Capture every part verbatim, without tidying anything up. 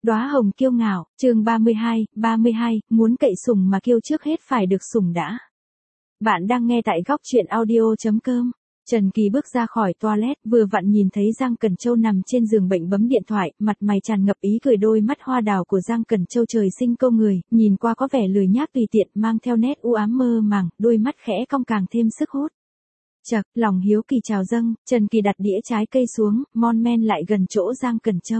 Đóa hồng kiêu ngạo, chương ba mươi hai, ba mươi hai, muốn cậy sủng mà kiêu trước hết phải được sủng đã. Bạn đang nghe tại góc truyện audio chấm com. Trần Kỳ bước ra khỏi toilet, vừa vặn nhìn thấy Giang Cẩn Châu nằm trên giường bệnh bấm điện thoại, mặt mày tràn ngập ý cười, đôi mắt hoa đào của Giang Cẩn Châu trời sinh câu người, nhìn qua có vẻ lười nhác tùy tiện, mang theo nét u ám mơ màng, đôi mắt khẽ cong càng thêm sức hút. Chậc, lòng hiếu kỳ trào dâng, Trần Kỳ đặt đĩa trái cây xuống, mon men lại gần chỗ Giang Cẩn Châu.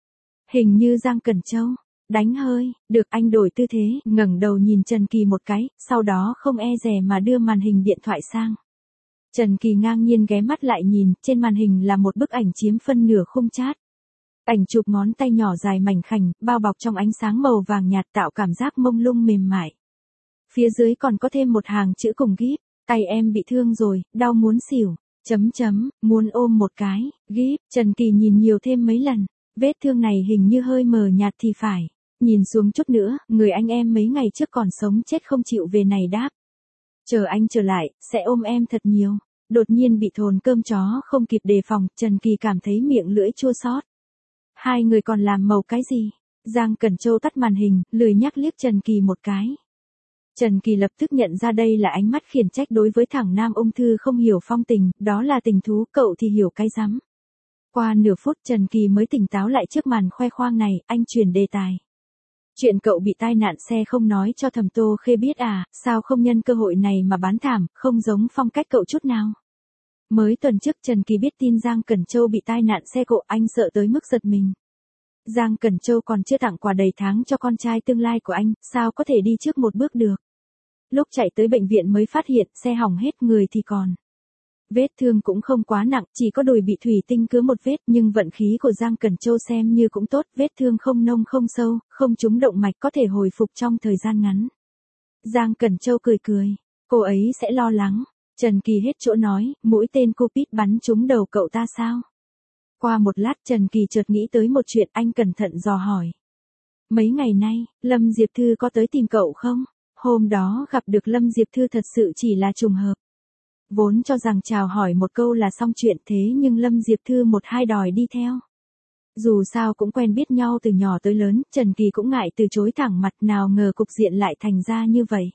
Hình như Giang Cẩn Châu đánh hơi, được, anh đổi tư thế, ngẩng đầu nhìn Trần Kỳ một cái, sau đó không e dè mà đưa màn hình điện thoại sang. Trần Kỳ ngang nhiên ghé mắt lại nhìn, trên màn hình là một bức ảnh chiếm phân nửa khung chat. Ảnh chụp ngón tay nhỏ dài mảnh khảnh, bao bọc trong ánh sáng màu vàng nhạt tạo cảm giác mông lung mềm mại. Phía dưới còn có thêm một hàng chữ cùng gíp, tay em bị thương rồi, đau muốn xỉu, chấm chấm, muốn ôm một cái, gíp, Trần Kỳ nhìn nhiều thêm mấy lần. Vết thương này hình như hơi mờ nhạt thì phải. Nhìn xuống chút nữa, người anh em mấy ngày trước còn sống chết không chịu về này đáp. Chờ anh trở lại, sẽ ôm em thật nhiều. Đột nhiên bị thồn cơm chó không kịp đề phòng, Trần Kỳ cảm thấy miệng lưỡi chua xót. Hai người còn làm màu cái gì? Giang Cẩn Châu tắt màn hình, lười nhắc liếc Trần Kỳ một cái. Trần Kỳ lập tức nhận ra đây là ánh mắt khiển trách đối với thằng nam ung thư không hiểu phong tình, đó là tình thú, cậu thì hiểu cái rắm. Qua nửa phút Trần Kỳ mới tỉnh táo lại trước màn khoe khoang này, anh chuyển đề tài. Chuyện cậu bị tai nạn xe không nói cho Thẩm Tô Khê biết à, sao không nhân cơ hội này mà bán thảm, không giống phong cách cậu chút nào. Mới tuần trước Trần Kỳ biết tin Giang Cẩn Châu bị tai nạn xe cộ, anh sợ tới mức giật mình. Giang Cẩn Châu còn chưa tặng quà đầy tháng cho con trai tương lai của anh, sao có thể đi trước một bước được. Lúc chạy tới bệnh viện mới phát hiện xe hỏng hết, người thì còn. Vết thương cũng không quá nặng, chỉ có đùi bị thủy tinh cứa một vết, nhưng vận khí của Giang Cẩn Châu xem như cũng tốt, vết thương không nông không sâu, không trúng động mạch, có thể hồi phục trong thời gian ngắn. Giang Cẩn Châu cười cười, cô ấy sẽ lo lắng. Trần Kỳ hết chỗ nói, mũi tên Cupid bắn trúng đầu cậu ta sao? Qua một lát Trần Kỳ chợt nghĩ tới một chuyện, anh cẩn thận dò hỏi. Mấy ngày nay, Lâm Diệp Thư có tới tìm cậu không? Hôm đó gặp được Lâm Diệp Thư thật sự chỉ là trùng hợp. Vốn cho rằng chào hỏi một câu là xong chuyện, thế nhưng Lâm Diệp Thư một hai đòi đi theo. Dù sao cũng quen biết nhau từ nhỏ tới lớn, Trần Kỳ cũng ngại từ chối thẳng mặt, nào ngờ cục diện lại thành ra như vậy.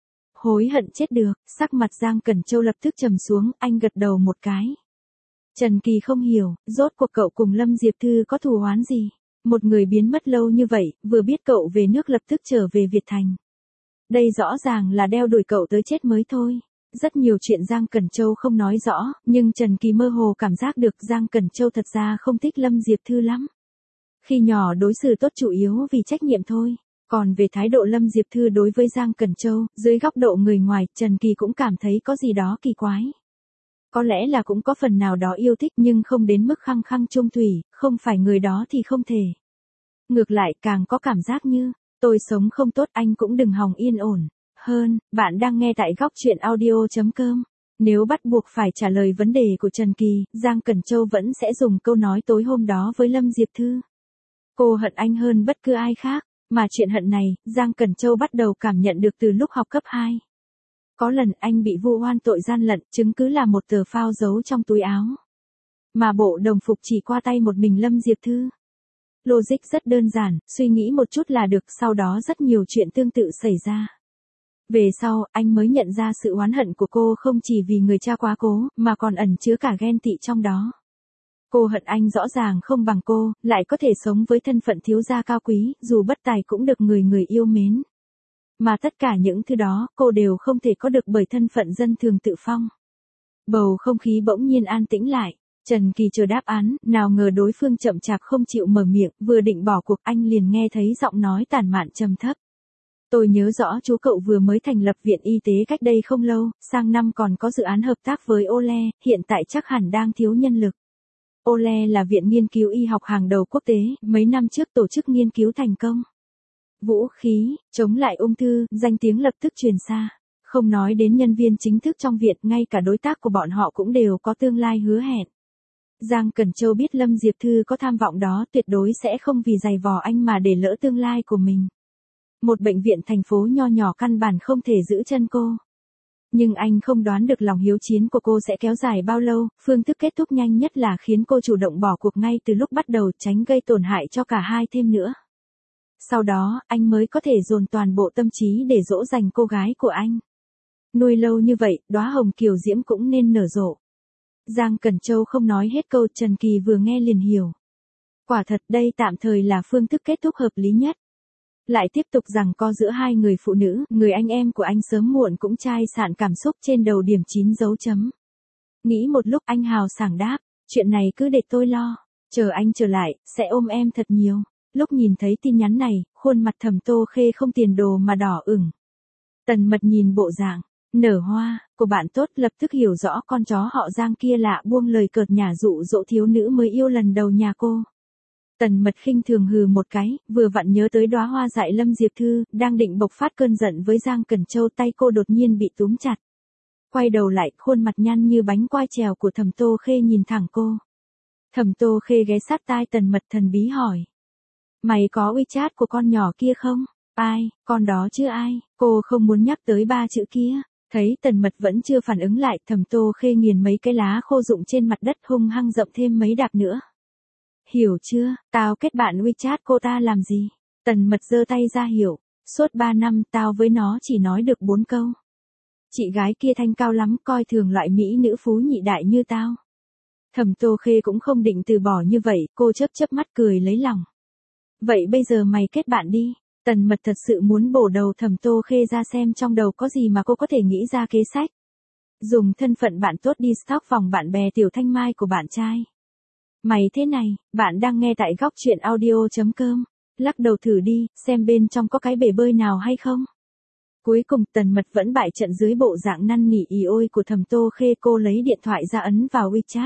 Hối hận chết được, sắc mặt Giang Cẩn Châu lập tức trầm xuống, anh gật đầu một cái. Trần Kỳ không hiểu, rốt cuộc cậu cùng Lâm Diệp Thư có thù oán gì? Một người biến mất lâu như vậy, vừa biết cậu về nước lập tức trở về Việt Thành. Đây rõ ràng là đeo đuổi cậu tới chết mới thôi. Rất nhiều chuyện Giang Cẩn Châu không nói rõ, nhưng Trần Kỳ mơ hồ cảm giác được Giang Cẩn Châu thật ra không thích Lâm Diệp Thư lắm. Khi nhỏ đối xử tốt chủ yếu vì trách nhiệm thôi, còn về thái độ Lâm Diệp Thư đối với Giang Cẩn Châu, dưới góc độ người ngoài, Trần Kỳ cũng cảm thấy có gì đó kỳ quái. Có lẽ là cũng có phần nào đó yêu thích nhưng không đến mức khăng khăng chung thủy, không phải người đó thì không thể. Ngược lại càng có cảm giác như, tôi sống không tốt anh cũng đừng hòng yên ổn. Hơn, bạn đang nghe tại góc truyện audio chấm com. Nếu bắt buộc phải trả lời vấn đề của Trần Kỳ, Giang Cẩn Châu vẫn sẽ dùng câu nói tối hôm đó với Lâm Diệp Thư. Cô hận anh hơn bất cứ ai khác, mà chuyện hận này, Giang Cẩn Châu bắt đầu cảm nhận được từ lúc học cấp hai. Có lần anh bị vu oan tội gian lận, chứng cứ là một tờ phao giấu trong túi áo. Mà bộ đồng phục chỉ qua tay một mình Lâm Diệp Thư. Logic rất đơn giản, suy nghĩ một chút là được, sau đó rất nhiều chuyện tương tự xảy ra. Về sau, anh mới nhận ra sự oán hận của cô không chỉ vì người cha quá cố, mà còn ẩn chứa cả ghen tị trong đó. Cô hận anh rõ ràng không bằng cô, lại có thể sống với thân phận thiếu gia cao quý, dù bất tài cũng được người người yêu mến. Mà tất cả những thứ đó, cô đều không thể có được bởi thân phận dân thường tự phong. Bầu không khí bỗng nhiên an tĩnh lại. Trần Kỳ chờ đáp án, nào ngờ đối phương chậm chạp không chịu mở miệng, vừa định bỏ cuộc anh liền nghe thấy giọng nói tản mạn trầm thấp. Tôi nhớ rõ chú cậu vừa mới thành lập viện y tế cách đây không lâu, sang năm còn có dự án hợp tác với ô lê, hiện tại chắc hẳn đang thiếu nhân lực. ô lê là viện nghiên cứu y học hàng đầu quốc tế, mấy năm trước tổ chức nghiên cứu thành công. Vũ khí, chống lại ung thư, danh tiếng lập tức truyền xa. Không nói đến nhân viên chính thức trong viện, ngay cả đối tác của bọn họ cũng đều có tương lai hứa hẹn. Giang Cẩn Châu biết Lâm Diệp Thư có tham vọng đó, tuyệt đối sẽ không vì giày vò anh mà để lỡ tương lai của mình. Một bệnh viện thành phố nho nhỏ căn bản không thể giữ chân cô. Nhưng anh không đoán được lòng hiếu chiến của cô sẽ kéo dài bao lâu, phương thức kết thúc nhanh nhất là khiến cô chủ động bỏ cuộc ngay từ lúc bắt đầu, tránh gây tổn hại cho cả hai thêm nữa. Sau đó, anh mới có thể dồn toàn bộ tâm trí để dỗ dành cô gái của anh. Nuôi lâu như vậy, đóa hồng kiều diễm cũng nên nở rộ. Giang Cẩn Châu không nói hết câu, Trần Kỳ vừa nghe liền hiểu. Quả thật đây tạm thời là phương thức kết thúc hợp lý nhất. Lại tiếp tục rằng co giữa hai người phụ nữ, người anh em của anh sớm muộn cũng chai sạn cảm xúc trên đầu điểm chín dấu chấm. Nghĩ một lúc anh hào sảng đáp, chuyện này cứ để tôi lo, chờ anh trở lại, sẽ ôm em thật nhiều. Lúc nhìn thấy tin nhắn này, khuôn mặt Thẩm Tô Khê không tiền đồ mà đỏ ửng. Tần Mật nhìn bộ dạng nở hoa của bạn tốt lập tức hiểu rõ con chó họ Giang kia lạ buông lời cợt nhả dụ dỗ thiếu nữ mới yêu lần đầu nhà cô. Tần Mật khinh thường hừ một cái, vừa vặn nhớ tới đóa hoa dại Lâm Diệp Thư, đang định bộc phát cơn giận với Giang Cẩn Châu, tay cô đột nhiên bị túm chặt. Quay đầu lại, khuôn mặt nhăn như bánh quai trèo của Thẩm Tô Khê nhìn thẳng cô. Thẩm Tô Khê ghé sát tai Tần Mật thần bí hỏi. Mày có WeChat của con nhỏ kia không? Ai, con đó chứ ai? Cô không muốn nhắc tới ba chữ kia. Thấy Tần Mật vẫn chưa phản ứng lại, Thẩm Tô Khê nghiền mấy cái lá khô rụng trên mặt đất hung hăng dậm thêm mấy đạp nữa. Hiểu chưa, tao kết bạn WeChat cô ta làm gì? Tần Mật giơ tay ra hiểu, suốt ba năm tao với nó chỉ nói được bốn câu. Chị gái kia thanh cao lắm, coi thường loại mỹ nữ phú nhị đại như tao. Thẩm Tô Khê cũng không định từ bỏ như vậy, cô chớp chớp mắt cười lấy lòng. Vậy bây giờ mày kết bạn đi. Tần Mật thật sự muốn bổ đầu Thẩm Tô Khê ra xem trong đầu có gì mà cô có thể nghĩ ra kế sách. Dùng thân phận bạn tốt đi stalk vòng bạn bè Tiểu Thanh Mai của bạn trai. Mày thế này, bạn đang nghe tại góc truyện audio chấm com. Lắc đầu thử đi, xem bên trong có cái bể bơi nào hay không. Cuối cùng Tần Mật vẫn bại trận dưới bộ dạng năn nỉ ì ôi của Thẩm Tô Khê, cô lấy điện thoại ra ấn vào WeChat.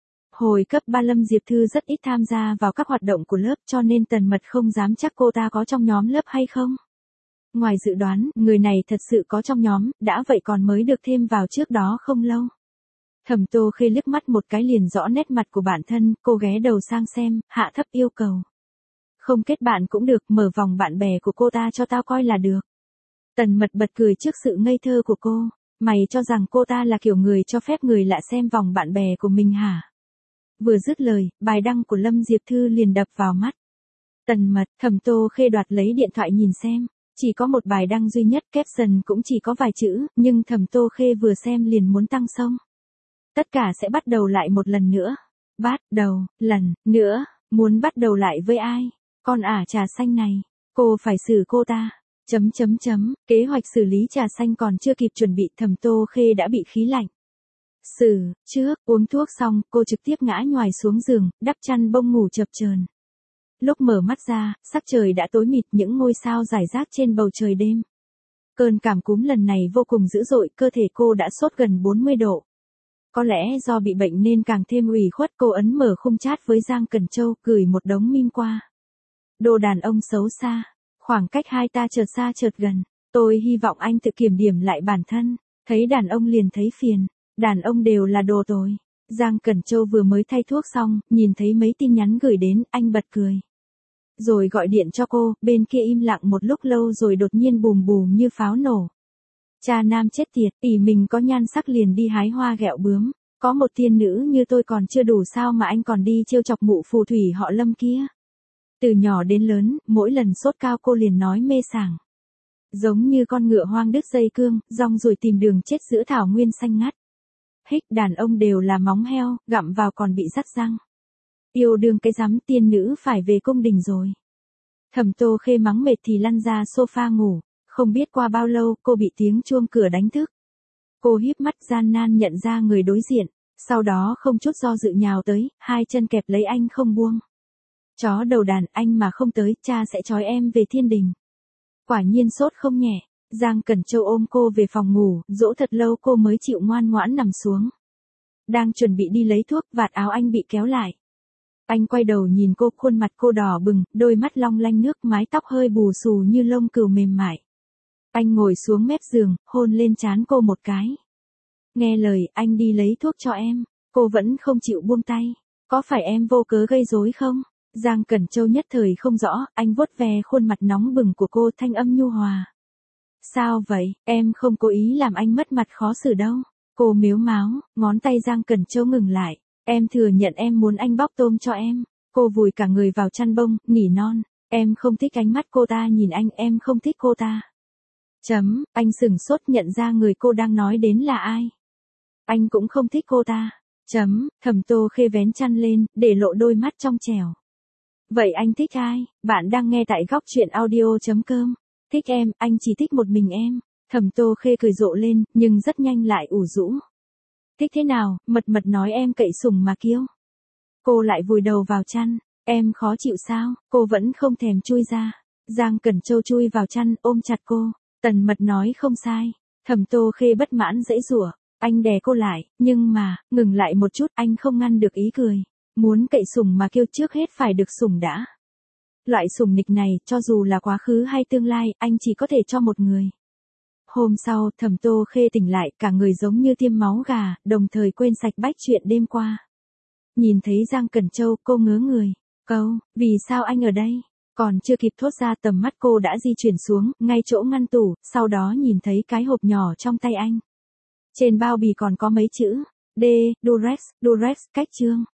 Hồi cấp ba Lâm Diệp Thư rất ít tham gia vào các hoạt động của lớp cho nên Tần Mật không dám chắc cô ta có trong nhóm lớp hay không. Ngoài dự đoán, người này thật sự có trong nhóm, đã vậy còn mới được thêm vào trước đó không lâu. Thẩm Tô Khê liếc mắt một cái liền rõ nét mặt của bản thân, cô ghé đầu sang xem, hạ thấp yêu cầu. Không kết bạn cũng được, mở vòng bạn bè của cô ta cho tao coi là được. Tần Mật bật cười trước sự ngây thơ của cô, mày cho rằng cô ta là kiểu người cho phép người lạ xem vòng bạn bè của mình hả? Vừa dứt lời, bài đăng của Lâm Diệp Thư liền đập vào mắt. Tần Mật, Thẩm Tô Khê đoạt lấy điện thoại nhìn xem, chỉ có một bài đăng duy nhất, caption cũng chỉ có vài chữ, nhưng Thẩm Tô Khê vừa xem liền muốn tăng xông. Tất cả sẽ bắt đầu lại một lần nữa. Bắt đầu, lần, nữa, muốn bắt đầu lại với ai? Con ả trà xanh này, cô phải xử cô ta. Chấm chấm chấm, kế hoạch xử lý trà xanh còn chưa kịp chuẩn bị, Thẩm Tô Khê đã bị khí lạnh. Xử, trước, uống thuốc xong, cô trực tiếp ngã nhoài xuống giường, đắp chăn bông ngủ chập chờn. Lúc mở mắt ra, sắc trời đã tối mịt, những ngôi sao rải rác trên bầu trời đêm. Cơn cảm cúm lần này vô cùng dữ dội, cơ thể cô đã sốt gần bốn mươi độ. Có lẽ do bị bệnh nên càng thêm ủy khuất, cô ấn mở khung chat với Giang Cẩn Châu, gửi một đống meme qua. Đồ đàn ông xấu xa, khoảng cách hai ta chợt xa chợt gần, tôi hy vọng anh tự kiểm điểm lại bản thân, thấy đàn ông liền thấy phiền, đàn ông đều là đồ tồi. Giang Cẩn Châu vừa mới thay thuốc xong, nhìn thấy mấy tin nhắn gửi đến, anh bật cười. Rồi gọi điện cho cô, bên kia im lặng một lúc lâu rồi đột nhiên bùm bùm như pháo nổ. Cha nam chết tiệt, ỷ mình có nhan sắc liền đi hái hoa ghẹo bướm, có một tiên nữ như tôi còn chưa đủ sao mà anh còn đi trêu chọc mụ phù thủy họ Lâm kia. Từ nhỏ đến lớn, mỗi lần sốt cao cô liền nói mê sảng. Giống như con ngựa hoang đứt dây cương, rong ruổi tìm đường chết giữa thảo nguyên xanh ngắt. Hích, đàn ông đều là móng heo, gặm vào còn bị rắt răng. Yêu đương cái rắm, tiên nữ phải về cung đình rồi. Thẩm Tô Khê mắng mệt thì lăn ra sofa ngủ, không biết qua bao lâu cô bị tiếng chuông cửa đánh thức. Cô híp mắt gian nan nhận ra người đối diện, sau đó không chút do dự nhào tới, hai chân kẹp lấy anh không buông. Chó đầu đàn, anh mà không tới, cha sẽ trói em về thiên đình. Quả nhiên sốt không nhẹ, Giang Cẩn Châu ôm cô về phòng ngủ, dỗ thật lâu cô mới chịu ngoan ngoãn nằm xuống. Đang chuẩn bị đi lấy thuốc, vạt áo anh bị kéo lại. Anh quay đầu nhìn cô, khuôn mặt cô đỏ bừng, đôi mắt long lanh nước, mái tóc hơi bù xù như lông cừu mềm mại. Anh ngồi xuống mép giường, hôn lên trán cô một cái. Nghe lời, anh đi lấy thuốc cho em. Cô vẫn không chịu buông tay. Có phải em vô cớ gây rối không? Giang Cẩn Châu nhất thời không rõ, anh vuốt ve khuôn mặt nóng bừng của cô, thanh âm nhu hòa. Sao vậy, em không cố ý làm anh mất mặt khó xử đâu. Cô mếu máo, ngón tay Giang Cẩn Châu ngừng lại. Em thừa nhận em muốn anh bóc tôm cho em. Cô vùi cả người vào chăn bông, nỉ non. Em không thích ánh mắt cô ta nhìn anh, em không thích cô ta. Chấm, anh sửng sốt nhận ra người cô đang nói đến là ai. Anh cũng không thích cô ta. Chấm, Thẩm Tô Khê vén chăn lên, để lộ đôi mắt trong trẻo. Vậy anh thích ai? Bạn đang nghe tại góc truyện audio.com. Thích em, anh chỉ thích một mình em. Thẩm Tô Khê cười rộ lên, nhưng rất nhanh lại ủ rũ. Thích thế nào, mật mật nói em cậy sủng mà kiêu. Cô lại vùi đầu vào chăn. Em khó chịu sao? Cô vẫn không thèm chui ra. Giang Cẩn Châu chui vào chăn, ôm chặt cô. Tần Mật nói không sai. Thẩm Tô Khê bất mãn giãy giụa. Anh đè cô lại, nhưng mà, ngừng lại một chút, anh không ngăn được ý cười. Muốn cậy sủng mà kêu trước hết phải được sủng đã. Loại sủng nịch này, cho dù là quá khứ hay tương lai, anh chỉ có thể cho một người. Hôm sau, Thẩm Tô Khê tỉnh lại, cả người giống như tiêm máu gà, đồng thời quên sạch bách chuyện đêm qua. Nhìn thấy Giang Cẩn Châu, cô ngớ người. Câu, vì sao anh ở đây? Còn chưa kịp thốt ra, tầm mắt cô đã di chuyển xuống, ngay chỗ ngăn tủ, sau đó nhìn thấy cái hộp nhỏ trong tay anh. Trên bao bì còn có mấy chữ, D, Durex, Durex, cách chương.